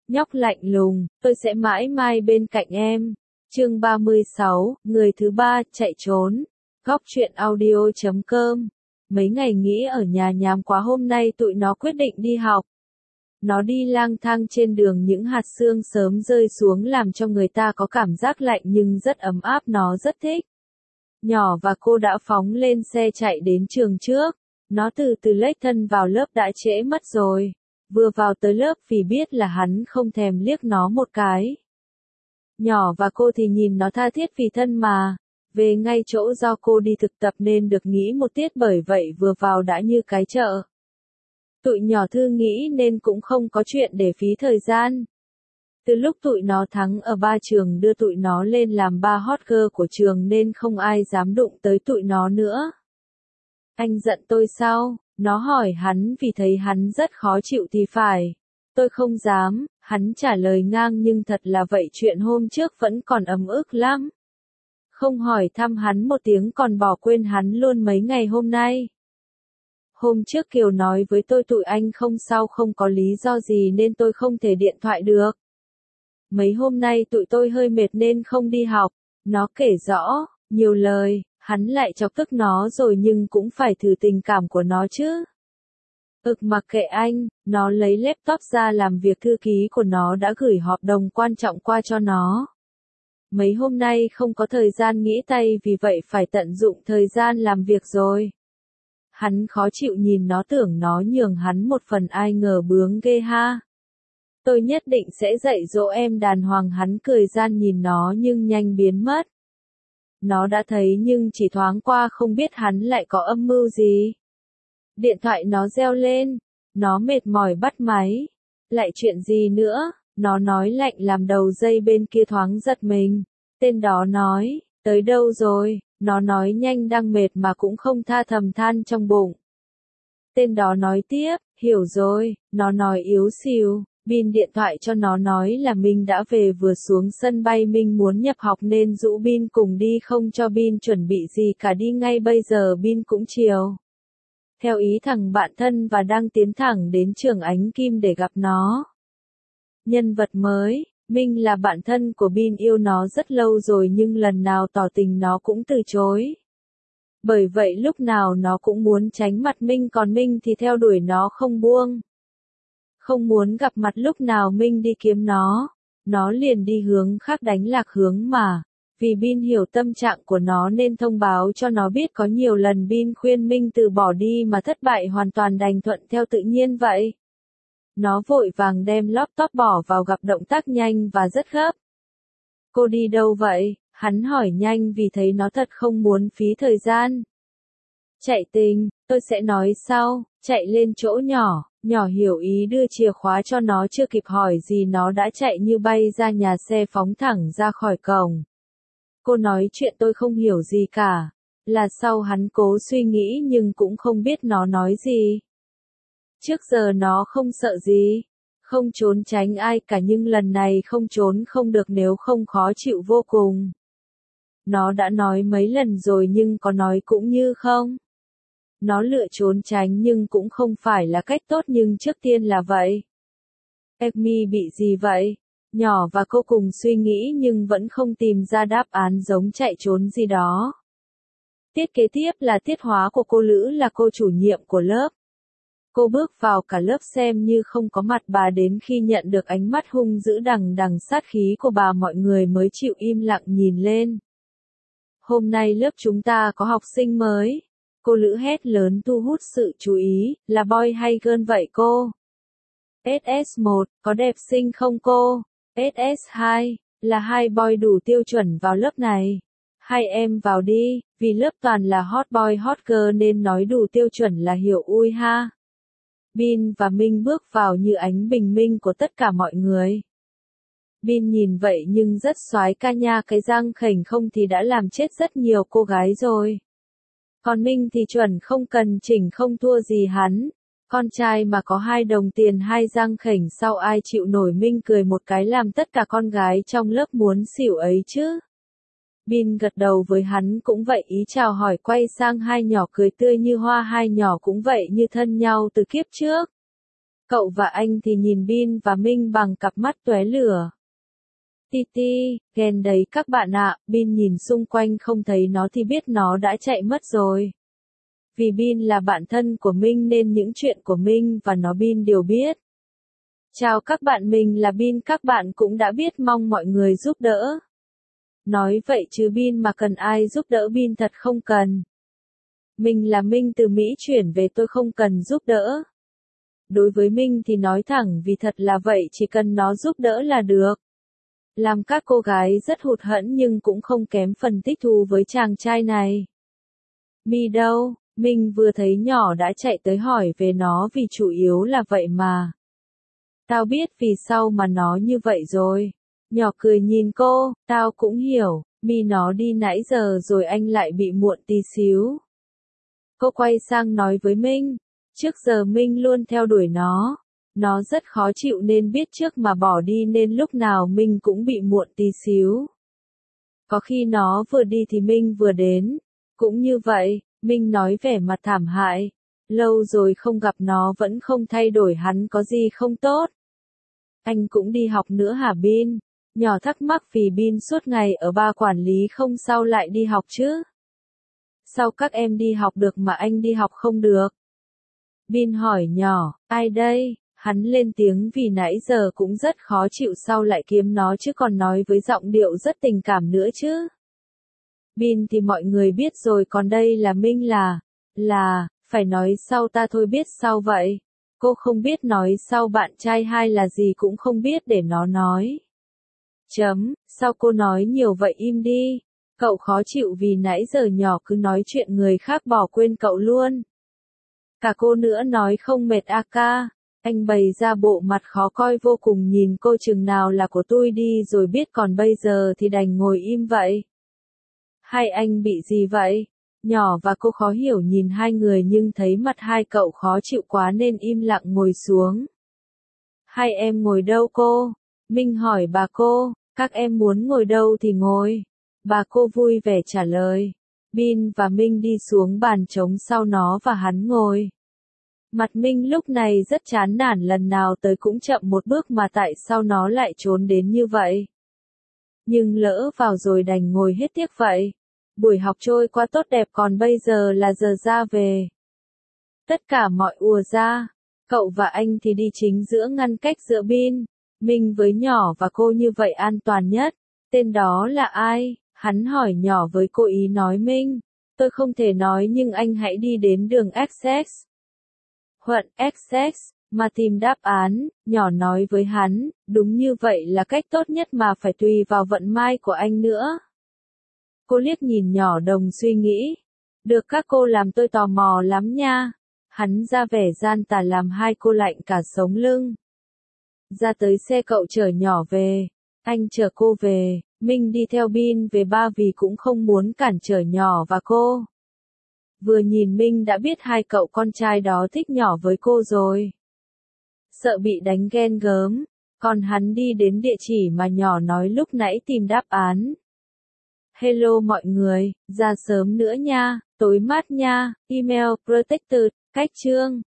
Nhóc lạnh lùng, tôi sẽ mãi mãi bên cạnh em. Chương 36, người thứ ba, chạy trốn. Góc truyện audio.com. Mấy ngày nghỉ ở nhà nhàm quá, hôm nay tụi nó quyết định đi học. Nó đi lang thang trên đường, những hạt sương sớm rơi xuống làm cho người ta có cảm giác lạnh nhưng rất ấm áp, nó rất thích. Nhỏ và cô đã phóng lên xe chạy đến trường trước. Nó từ từ lếch thân vào lớp, đã trễ mất rồi. Vừa vào tới lớp vì biết là hắn không thèm liếc nó một cái. Nhỏ và cô thì nhìn nó tha thiết vì thân mà. Về ngay chỗ do cô đi thực tập nên được nghỉ một tiết, bởi vậy vừa vào đã như cái chợ. Tụi nhỏ thư nghĩ nên cũng không có chuyện để phí thời gian. Từ lúc tụi nó thắng ở ba trường đưa tụi nó lên làm ba hot girl của trường nên không ai dám đụng tới tụi nó nữa. Anh giận tôi sao? Nó hỏi hắn vì thấy hắn rất khó chịu thì phải. Tôi không dám, hắn trả lời ngang, nhưng thật là vậy, chuyện hôm trước vẫn còn ấm ức lắm. Không hỏi thăm hắn một tiếng còn bỏ quên hắn luôn mấy ngày hôm nay. Hôm trước Kiều nói với tôi tụi anh không sao, không có lý do gì nên tôi không thể điện thoại được. Mấy hôm nay tụi tôi hơi mệt nên không đi học. Nó kể rõ, nhiều lời, hắn lại chọc tức nó rồi nhưng cũng phải thử tình cảm của nó chứ. Mặc kệ anh, nó lấy laptop ra làm việc, thư ký của nó đã gửi hợp đồng quan trọng qua cho nó. Mấy hôm nay không có thời gian nghĩ tay, vì vậy phải tận dụng thời gian làm việc rồi. Hắn khó chịu nhìn nó, tưởng nó nhường hắn một phần, ai ngờ bướng ghê ha. Tôi nhất định sẽ dạy dỗ em đàng hoàng, hắn cười gian nhìn nó nhưng nhanh biến mất. Nó đã thấy nhưng chỉ thoáng qua, không biết hắn lại có âm mưu gì. Điện thoại nó reo lên, nó mệt mỏi bắt máy. Lại chuyện gì nữa? Nó nói lạnh làm đầu dây bên kia thoáng giật mình. Tên đó nói, tới đâu rồi? Nó nói nhanh, đang mệt mà cũng không tha, thầm than trong bụng. Tên đó nói tiếp, hiểu rồi. Nó nói yếu xìu. Bin điện thoại cho nó nói là Minh đã về, vừa xuống sân bay. Minh muốn nhập học nên rủ Bin cùng đi, không cho Bin chuẩn bị gì cả, đi ngay bây giờ. Bin cũng chiều theo ý thằng bạn thân và đang tiến thẳng đến trường Ánh Kim để gặp nó. Nhân vật mới, Minh là bạn thân của Bin, yêu nó rất lâu rồi nhưng lần nào tỏ tình nó cũng từ chối. Bởi vậy lúc nào nó cũng muốn tránh mặt Minh, còn Minh thì theo đuổi nó không buông. Không muốn gặp mặt, lúc nào Minh đi kiếm nó liền đi hướng khác, đánh lạc hướng mà. Vì Bin hiểu tâm trạng của nó nên thông báo cho nó biết. Có nhiều lần Bin khuyên Minh từ bỏ đi mà thất bại hoàn toàn, đành thuận theo tự nhiên vậy. Nó vội vàng đem laptop bỏ vào gặp, động tác nhanh và rất gấp. Cô đi đâu vậy? Hắn hỏi nhanh vì thấy nó thật không muốn phí thời gian. Chạy tình, tôi sẽ nói sau. Chạy lên chỗ nhỏ. Nhỏ hiểu ý đưa chìa khóa cho nó, chưa kịp hỏi gì nó đã chạy như bay ra nhà xe, phóng thẳng ra khỏi cổng. Cô nói chuyện tôi không hiểu gì cả. Là sau hắn cố suy nghĩ nhưng cũng không biết nó nói gì. Trước giờ nó không sợ gì, không trốn tránh ai cả, nhưng lần này không trốn không được, nếu không khó chịu vô cùng. Nó đã nói mấy lần rồi nhưng có nói cũng như không. Nó lựa trốn tránh nhưng cũng không phải là cách tốt, nhưng trước tiên là vậy. Amy bị gì vậy? Nhỏ và cô cùng suy nghĩ nhưng vẫn không tìm ra đáp án, giống chạy trốn gì đó. Tiết kế tiếp là tiết hóa của cô Lữ, là cô chủ nhiệm của lớp. Cô bước vào, cả lớp xem như không có mặt bà, đến khi nhận được ánh mắt hung dữ đằng đằng sát khí của bà, mọi người mới chịu im lặng nhìn lên. Hôm nay lớp chúng ta có học sinh mới. Cô Lữ hét lớn thu hút sự chú ý, là boy hay girl vậy cô? SS1, có đẹp xinh không cô? SS2, là hai boy đủ tiêu chuẩn vào lớp này. Hai em vào đi, vì lớp toàn là hot boy hot girl nên nói đủ tiêu chuẩn là hiểu ui ha. Bin và Minh bước vào như ánh bình minh của tất cả mọi người. Bin nhìn vậy nhưng rất soái ca nha, cái răng khểnh không thì đã làm chết rất nhiều cô gái rồi. Còn Minh thì chuẩn không cần chỉnh, không thua gì hắn. Con trai mà có 2 đồng tiền 2 răng khểnh sao ai chịu nổi. Minh cười một cái làm tất cả con gái trong lớp muốn xỉu ấy chứ. Bin gật đầu với hắn cũng vậy, ý chào hỏi, quay sang hai nhỏ cười tươi như hoa, hai nhỏ cũng vậy như thân nhau từ kiếp trước. Cậu và anh thì nhìn Bin và Minh bằng cặp mắt tóe lửa. Titi, ghen đấy các bạn ạ, Bin nhìn xung quanh không thấy nó thì biết nó đã chạy mất rồi. Vì Bin là bạn thân của Minh nên những chuyện của Minh và nó Bin đều biết. Chào các bạn, mình là Bin, các bạn cũng đã biết, mong mọi người giúp đỡ. Nói vậy chứ Bin mà cần ai giúp đỡ Bin thật không cần. Mình là Minh từ Mỹ chuyển về, tôi không cần giúp đỡ. Đối với Minh thì nói thẳng vì thật là vậy, chỉ cần nó giúp đỡ là được. Làm các cô gái rất hụt hẫng nhưng cũng không kém phần thích thú với chàng trai này. Mi đâu? Minh vừa thấy nhỏ đã chạy tới hỏi về nó vì chủ yếu là vậy mà. Tao biết vì sao mà nó như vậy rồi. Nhỏ cười nhìn cô, tao cũng hiểu, Mi nó đi nãy giờ rồi anh lại bị muộn tí xíu. Cô quay sang nói với Minh, trước giờ Minh luôn theo đuổi nó. Nó rất khó chịu nên biết trước mà bỏ đi nên lúc nào Minh cũng bị muộn tí xíu. Có khi nó vừa đi thì Minh vừa đến. Cũng như vậy, Minh nói vẻ mặt thảm hại. Lâu rồi không gặp nó vẫn không thay đổi, hắn có gì không tốt. Anh cũng đi học nữa hả Bin? Nhỏ thắc mắc vì Bin suốt ngày ở ba quản lý không sao lại đi học chứ? Sao các em đi học được mà anh đi học không được? Bin hỏi nhỏ, ai đây? Hắn lên tiếng vì nãy giờ cũng rất khó chịu, sau lại kiếm nó chứ còn nói với giọng điệu rất tình cảm nữa chứ. Bin thì mọi người biết rồi, còn đây là Minh phải nói sau ta thôi, biết sao vậy? Cô không biết nói sau bạn trai hai là gì cũng không biết để nó nói. Sao cô nói nhiều vậy, im đi. Cậu khó chịu vì nãy giờ nhỏ cứ nói chuyện người khác bỏ quên cậu luôn. Cả cô nữa nói không mệt à ca. Anh bày ra bộ mặt khó coi vô cùng, nhìn cô chừng nào là của tôi đi rồi biết, còn bây giờ thì đành ngồi im vậy. Hai anh bị gì vậy? Nhỏ và cô khó hiểu nhìn hai người nhưng thấy mặt hai cậu khó chịu quá nên im lặng ngồi xuống. Hai em ngồi đâu cô? Minh hỏi bà cô, các em muốn ngồi đâu thì ngồi. Bà cô vui vẻ trả lời. Bin và Minh đi xuống bàn trống sau nó và hắn ngồi. Mặt Minh lúc này rất chán nản, lần nào tới cũng chậm một bước mà tại sao nó lại trốn đến như vậy. Nhưng lỡ vào rồi đành ngồi hết tiếc vậy. Buổi học trôi qua tốt đẹp, còn bây giờ là giờ ra về. Tất cả mọi ùa ra. Cậu và anh thì đi chính giữa, ngăn cách giữa Bin, Minh với nhỏ và cô, như vậy an toàn nhất. Tên đó là ai? Hắn hỏi nhỏ với cô ý nói Minh. Tôi không thể nói nhưng anh hãy đi đến đường Essex. Huận Essex, mà tìm đáp án, nhỏ nói với hắn, đúng như vậy là cách tốt nhất mà phải tùy vào vận may của anh nữa. Cô liếc nhìn nhỏ đồng suy nghĩ. Được, các cô làm tôi tò mò lắm nha. Hắn ra vẻ gian tà làm hai cô lạnh cả sống lưng. Ra tới xe cậu chở nhỏ về. Anh chở cô về, Minh đi theo Bin về ba vì cũng không muốn cản trở nhỏ và cô. Vừa nhìn Minh đã biết hai cậu con trai đó thích nhỏ với cô rồi. Sợ bị đánh ghen gớm, còn hắn đi đến địa chỉ mà nhỏ nói lúc nãy tìm đáp án. Hello mọi người, ra sớm nữa nha, tối mát nha, email protected, cách chương.